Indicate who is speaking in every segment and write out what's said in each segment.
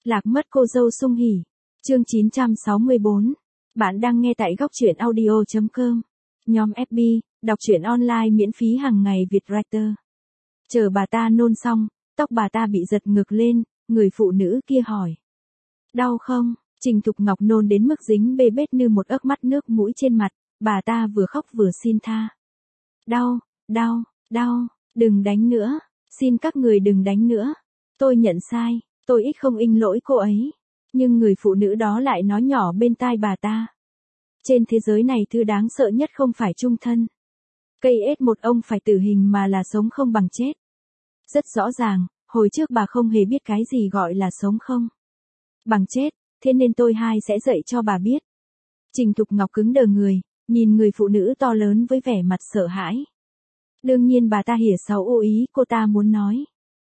Speaker 1: Lạc mất cô dâu sung hỉ. Chương 964. Bạn đang nghe tại góc truyện audio.com. Nhóm FB, đọc truyện online miễn phí hàng ngày Vietwriter. Chờ bà ta nôn xong, tóc bà ta bị giật ngược lên, người phụ nữ kia hỏi. Đau không? Trình Thục Ngọc nôn đến mức dính bê bết như một ấc mắt nước mũi trên mặt, bà ta vừa khóc vừa xin tha. Đau, đau, đau, đừng đánh nữa, xin các người đừng đánh nữa. Tôi nhận sai, tôi ít không in lỗi cô ấy. Nhưng người phụ nữ đó lại nói nhỏ bên tai bà ta. Trên thế giới này thứ đáng sợ nhất không phải chung thân. Cây ết một ông phải tử hình mà là sống không bằng chết. Rất rõ ràng, hồi trước bà không hề biết cái gì gọi là sống không bằng chết, thế nên tôi sẽ dạy cho bà biết. Trình Thục Ngọc cứng đờ người, nhìn người phụ nữ to lớn với vẻ mặt sợ hãi. Đương nhiên bà ta hỉa xấu ô ý, cô ta muốn nói.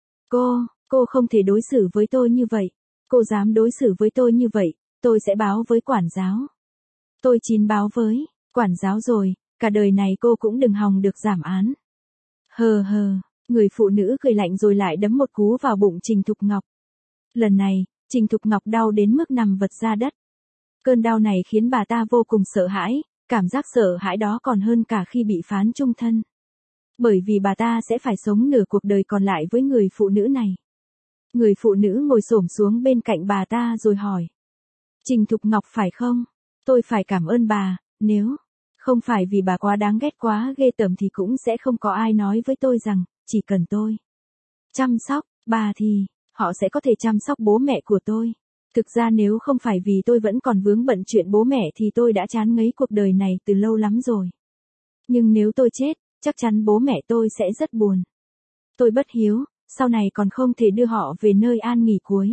Speaker 1: Cô không thể đối xử với tôi như vậy. Cô dám đối xử với tôi như vậy, tôi sẽ báo với quản giáo. Tôi báo với quản giáo rồi, cả đời này cô cũng đừng hòng được giảm án. Hờ, người phụ nữ cười lạnh rồi lại đấm một cú vào bụng Trình Thục Ngọc. Lần này, Trình Thục Ngọc đau đến mức nằm vật ra đất. Cơn đau này khiến bà ta vô cùng sợ hãi, cảm giác sợ hãi đó còn hơn cả khi bị phán chung thân. Bởi vì bà ta sẽ phải sống nửa cuộc đời còn lại với người phụ nữ này. Người phụ nữ ngồi xổm xuống bên cạnh bà ta rồi hỏi. Trình Thục Ngọc phải không? Tôi phải cảm ơn bà, nếu không phải vì bà quá đáng ghét quá ghê tởm thì cũng sẽ không có ai nói với tôi rằng, chỉ cần tôi chăm sóc bà thì họ sẽ có thể chăm sóc bố mẹ của tôi. Thực ra nếu không phải vì tôi vẫn còn vướng bận chuyện bố mẹ thì tôi đã chán ngấy cuộc đời này từ lâu lắm rồi. Nhưng nếu tôi chết, chắc chắn bố mẹ tôi sẽ rất buồn. Tôi bất hiếu, sau này còn không thể đưa họ về nơi an nghỉ cuối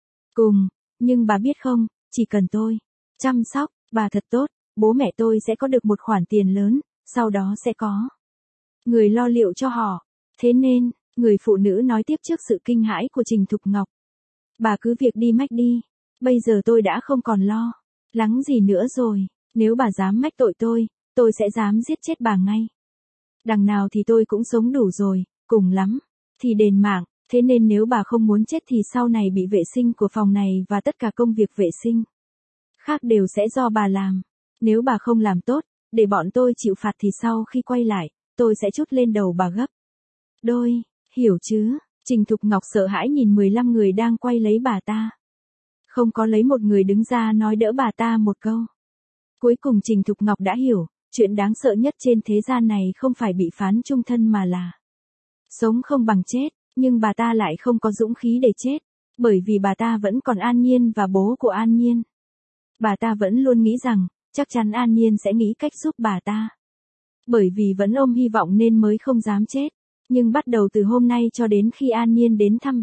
Speaker 1: cùng. Nhưng bà biết không, chỉ cần tôi chăm sóc bà thật tốt, bố mẹ tôi sẽ có được một khoản tiền lớn, sau đó sẽ có người lo liệu cho họ. Thế nên, người phụ nữ nói tiếp trước sự kinh hãi của Trình Thục Ngọc. Bà cứ việc đi mách đi, bây giờ tôi đã không còn lo lắng gì nữa rồi, nếu bà dám mách tội tôi sẽ dám giết chết bà ngay. Đằng nào thì tôi cũng sống đủ rồi, cùng lắm thì đền mạng, thế nên nếu bà không muốn chết thì sau này bị vệ sinh của phòng này và tất cả công việc vệ sinh khác đều sẽ do bà làm. Nếu bà không làm tốt, để bọn tôi chịu phạt thì sau khi quay lại, tôi sẽ trút lên đầu bà gấp đôi, hiểu chứ? Trình Thục Ngọc sợ hãi nhìn 15 người đang quay lấy bà ta. Không có lấy một người đứng ra nói đỡ bà ta một câu. Cuối cùng Trình Thục Ngọc đã hiểu, chuyện đáng sợ nhất trên thế gian này không phải bị phán chung thân mà là sống không bằng chết, nhưng bà ta lại không có dũng khí để chết, bởi vì bà ta vẫn còn An Nhiên và bố của An Nhiên. Bà ta vẫn luôn nghĩ rằng, chắc chắn An Nhiên sẽ nghĩ cách giúp bà ta. Bởi vì vẫn ôm hy vọng nên mới không dám chết. Nhưng bắt đầu từ hôm nay cho đến khi An Nhiên đến thăm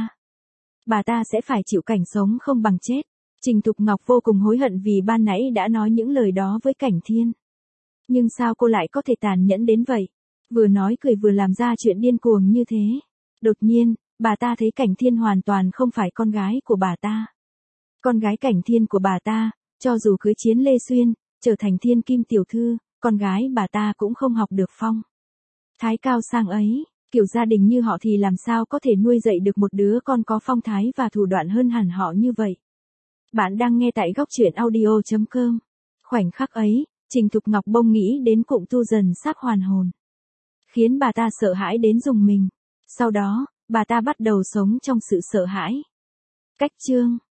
Speaker 1: bà ta sẽ phải chịu cảnh sống không bằng chết. Trình Thục Ngọc vô cùng hối hận vì ban nãy đã nói những lời đó với Cảnh Thiên. Nhưng sao cô lại có thể tàn nhẫn đến vậy? Vừa nói cười vừa làm ra chuyện điên cuồng như thế. Đột nhiên, bà ta thấy Cảnh Thiên hoàn toàn không phải con gái của bà ta. Con gái Cảnh Thiên của bà ta, cho dù cưới Chiến Lê Xuyên, trở thành thiên kim tiểu thư, con gái bà ta cũng không học được phong thái cao sang ấy. Kiểu gia đình như họ thì làm sao có thể nuôi dạy được một đứa con có phong thái và thủ đoạn hơn hẳn họ như vậy. Bạn đang nghe tại góc truyện audio.com. Khoảnh khắc ấy, Trình Thục Ngọc bỗng nghĩ đến cụm tu dần sắp hoàn hồn, khiến bà ta sợ hãi đến rùng mình. Sau đó, bà ta bắt đầu sống trong sự sợ hãi. Cách chương